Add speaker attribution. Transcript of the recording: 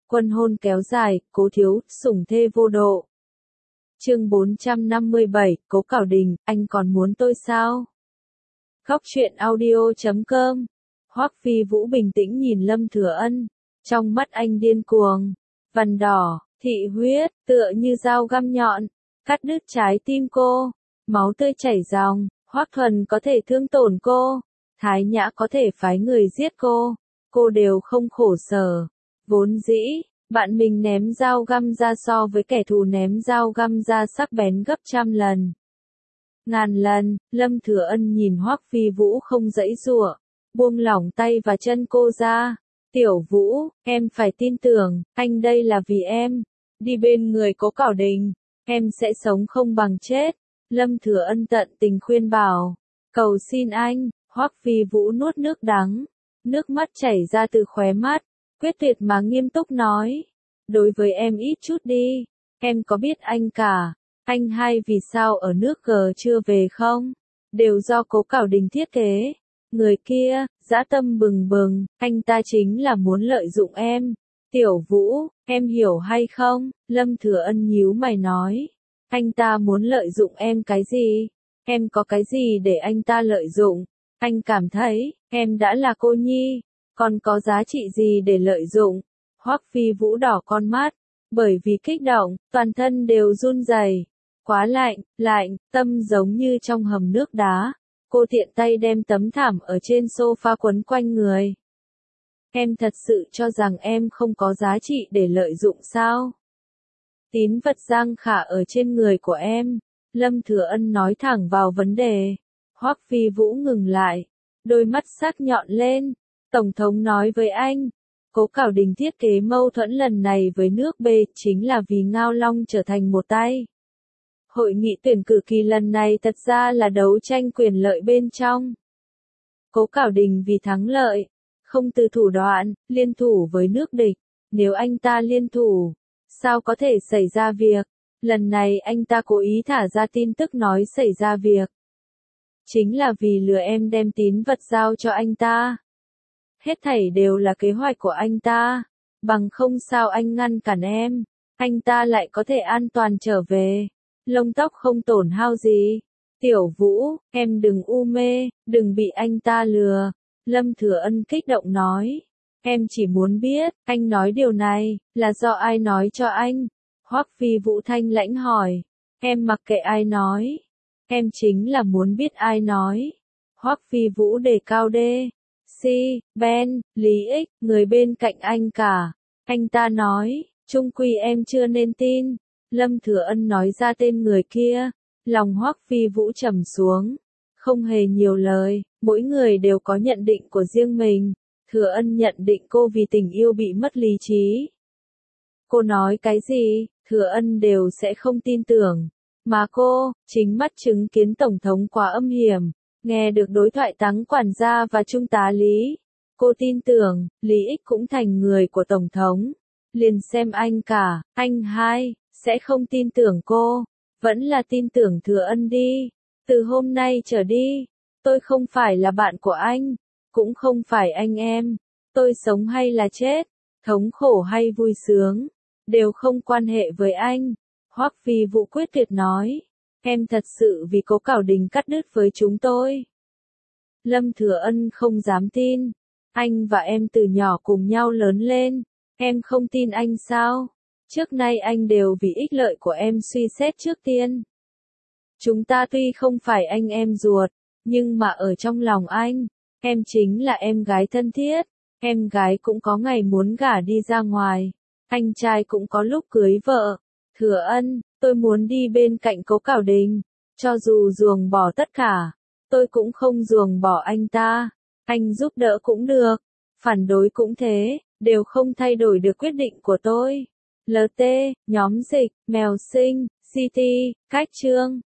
Speaker 1: Quân hôn kéo dài, Cố Thiếu, sủng thê vô độ. Chương 457, Cố Cảo Đình, anh còn muốn tôi sao? Góc truyện audio.com. Hoắc Phi Vũ bình tĩnh nhìn Lâm Thừa Ân, trong mắt anh điên cuồng, vằn đỏ, thị huyết, tựa như dao găm nhọn, cắt đứt trái tim cô, máu tươi chảy ròng, Hoắc Thuần có thể thương tổn cô, Thái Nhã có thể phái người giết cô đều không khổ sở. Vốn dĩ, bạn mình ném dao găm ra so với kẻ thù ném dao găm ra sắc bén gấp trăm lần. Ngàn lần, Lâm Thừa Ân nhìn Hoắc Phi Vũ không giãy giụa, buông lỏng tay và chân cô ra. Tiểu Vũ, em phải tin tưởng, anh đây là vì em. Đi bên người Cố Cảo Đình, em sẽ sống không bằng chết. Lâm Thừa Ân tận tình khuyên bảo. Cầu xin anh, Hoắc Phi Vũ nuốt nước đắng. Nước mắt chảy ra từ khóe mắt, quyết tuyệt mà nghiêm túc nói. Đối với em ít chút đi, em có biết anh cả. Anh hai vì sao ở nước G chưa về không? Đều do Cố Cảo Đình thiết kế. Người kia, dã tâm bừng bừng, anh ta chính là muốn lợi dụng em. Tiểu Vũ, em hiểu hay không? Lâm Thừa Ân nhíu mày nói. Anh ta muốn lợi dụng em cái gì? Em có cái gì để anh ta lợi dụng? Anh cảm thấy, em đã là cô nhi, còn có giá trị gì để lợi dụng? Hoắc Phi Vũ đỏ con mắt, bởi vì kích động, toàn thân đều run rẩy. Quá lạnh, tâm giống như trong hầm nước đá. Cô tiện tay đem tấm thảm ở trên sofa quấn quanh người. Em thật sự cho rằng em không có giá trị để lợi dụng sao? Tín vật Giang Khả ở trên người của em. Lâm Thừa Ân nói thẳng vào vấn đề. Hoắc Phi Vũ ngừng lại, đôi mắt sắc nhọn lên. Tổng thống nói với anh, Cố Cảo Đình thiết kế mâu thuẫn lần này với nước B chính là vì Ngao Long trở thành một tay. Hội nghị tuyển cử kỳ lần này thật ra là đấu tranh quyền lợi bên trong. Cố Cảo Đình vì thắng lợi, không từ thủ đoạn, liên thủ với nước địch. Nếu anh ta liên thủ, sao có thể xảy ra việc? Lần này anh ta cố ý thả ra tin tức nói xảy ra việc. Chính là vì lừa em đem tín vật giao cho anh ta. Hết thảy đều là kế hoạch của anh ta. Bằng không sao anh ngăn cản em, anh ta lại có thể an toàn trở về. Lông tóc không tổn hao gì. Tiểu Vũ, em đừng u mê, đừng bị anh ta lừa. Lâm Thừa Ân kích động nói. Em chỉ muốn biết, anh nói điều này, là do ai nói cho anh? Hoắc Phi Vũ thanh lãnh hỏi. Em mặc kệ ai nói. Em chính là muốn biết ai nói. Hoắc Phi Vũ đề cao đê. Si, Ben, Lý Ích, người bên cạnh anh cả. Anh ta nói, chung quy em chưa nên tin. Lâm Thừa Ân nói ra tên người kia. Lòng Hoắc Phi Vũ trầm xuống. Không hề nhiều lời, mỗi người đều có nhận định của riêng mình. Thừa Ân nhận định cô vì tình yêu bị mất lý trí. Cô nói cái gì, Thừa Ân đều sẽ không tin tưởng. Mà cô, chính mắt chứng kiến Tổng thống quá âm hiểm. Nghe được đối thoại Táng quản gia và Trung tá Lý. Cô tin tưởng, Lý Ích cũng thành người của Tổng thống. Liền xem anh cả, anh hai, sẽ không tin tưởng cô. Vẫn là tin tưởng Thừa Ân đi. Từ hôm nay trở đi, tôi không phải là bạn của anh. Cũng không phải anh em. Tôi sống hay là chết, thống khổ hay vui sướng, đều không quan hệ với anh. Hoắc Phi Vũ quyết tuyệt nói. Em thật sự vì Cố Cảo Đình cắt đứt với chúng tôi. Lâm Thừa Ân không dám tin. Anh và em từ nhỏ cùng nhau lớn lên. Em không tin anh sao? Trước nay anh đều vì ích lợi của em suy xét trước tiên. Chúng ta tuy không phải anh em ruột, nhưng mà ở trong lòng anh, em chính là em gái thân thiết. Em gái cũng có ngày muốn gả đi ra ngoài. Anh trai cũng có lúc cưới vợ. Thừa Ân, tôi muốn đi bên cạnh Cố Cảo Đình. Cho dù ruồng bỏ tất cả, tôi cũng không ruồng bỏ anh ta. Anh giúp đỡ cũng được, phản đối cũng thế, đều không thay đổi được quyết định của tôi. LT, nhóm dịch, mèo sinh, CT, cách chương.